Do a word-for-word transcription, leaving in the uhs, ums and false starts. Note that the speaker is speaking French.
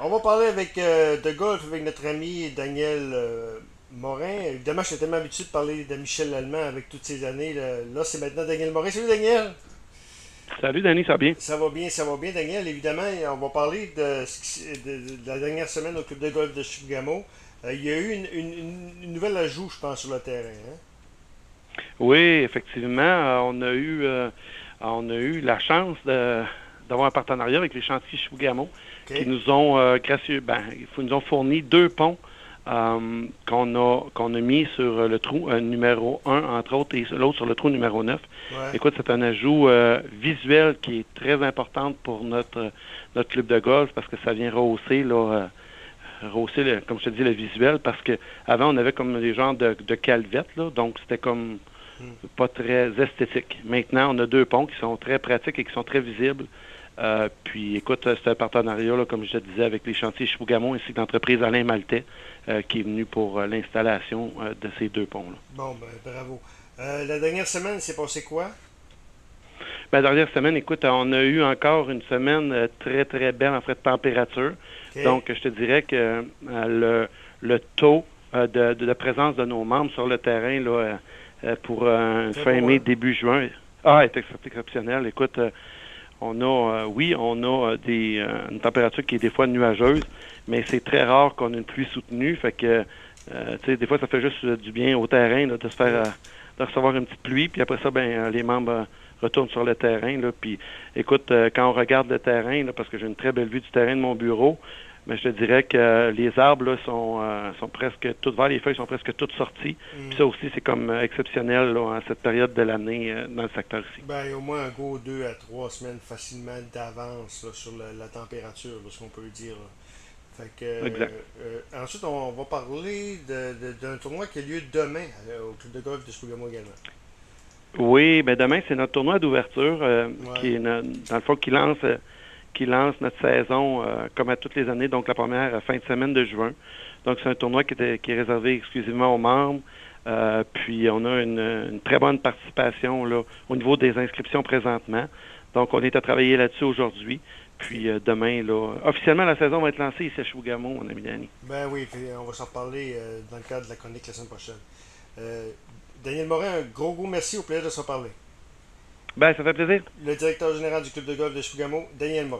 On va parler avec euh, de golf avec notre ami Daniel euh, Morin. Évidemment, je suis tellement habitué de parler de Michel Lallemand avec toutes ces années. Là, Là, c'est maintenant Daniel Morin. Salut Daniel! Salut Danny, ça va bien? Ça va bien, ça va bien, Daniel. Évidemment, on va parler de, ce qui- de- de la dernière semaine au club de golf de Chibougamau. Euh, il y a eu une, une- une- une nouvelle ajout, je pense, sur le terrain. Hein? Oui, effectivement, euh, on a eu euh, on a eu la chance de d'avoir un partenariat avec les chantiers Chibougamau qui OK? nous ont euh, gracieux, ben, ils nous ont fourni deux ponts euh, qu'on a qu'on a mis sur le trou euh, numéro un, entre autres, et l'autre sur le trou numéro neuf. Ouais. Écoute, c'est un ajout euh, visuel qui est très important pour notre notre club de golf parce que ça vient rehausser là. euh, rehausser, le, comme je te dis, le visuel, parce que avant on avait comme des genres de, de calvettes, là, donc c'était comme Hmm. pas très esthétique. Maintenant, on a deux ponts qui sont très pratiques et qui sont très visibles. Euh, puis, écoute, c'est un partenariat, là, comme je te disais, avec les chantiers Chibougamau ainsi que l'entreprise Alain Maltais euh, qui est venue pour euh, l'installation euh, de ces deux ponts-là. Bon, ben, bravo. Euh, la dernière semaine, c'est passé quoi? La dernière semaine, écoute, on a eu encore une semaine euh, très, très belle en fait de température. OK? Donc, je te dirais que euh, le, le taux euh, de, de, de présence de nos membres sur le terrain là, euh, euh, pour euh, Très fin beau, mai, hein? début juin, ah, est ex- exceptionnel. Écoute, euh, on a, euh, oui, on a euh, des, euh, une température qui est des fois nuageuse, mais c'est très rare qu'on ait une pluie soutenue. Fait que, euh, tu sais, des fois, ça fait juste euh, du bien au terrain là, de se faire, Oui. euh, de recevoir une petite pluie, puis après ça, ben, euh, les membres euh, retournent sur le terrain. Là, puis, écoute, euh, quand on regarde le terrain, là, parce que j'ai une très belle vue du terrain de mon bureau, mais je te dirais que euh, les arbres là, sont, euh, sont presque toutes verts, les feuilles sont presque toutes sorties. Puis Hmm. ça aussi, c'est comme euh, exceptionnel là, à cette période de l'année euh, dans le secteur ici. Ben, au moins un go deux à trois semaines facilement d'avance là, sur la, la température, là, ce qu'on peut dire. Là. Fait que, euh, Exact. euh, ensuite, on va parler de- de- d'un tournoi qui a lieu demain euh, au club de golf de Spougamo également. Oui, ben demain, c'est notre tournoi d'ouverture euh, Ouais. qui est no- dans le fond qui lance euh, qui lance notre saison euh, comme à toutes les années, donc la première euh, fin de semaine de juin. Donc c'est un tournoi qui, était, qui est réservé exclusivement aux membres. Euh, puis on a une, une très bonne participation là, au niveau des inscriptions présentement. Donc on est à travailler là-dessus aujourd'hui. OK. Puis euh, demain, là, officiellement la saison va être lancée ici à Chibougamau, mon ami Danny. Ben oui, fait- on va s'en reparler euh, dans le cadre de la chronique la semaine prochaine. Euh, Daniel Morin, un gros, gros merci. Au plaisir de se reparler. Ben, ça fait plaisir. Le directeur général du club de golf de Spougamo, Daniel Morin.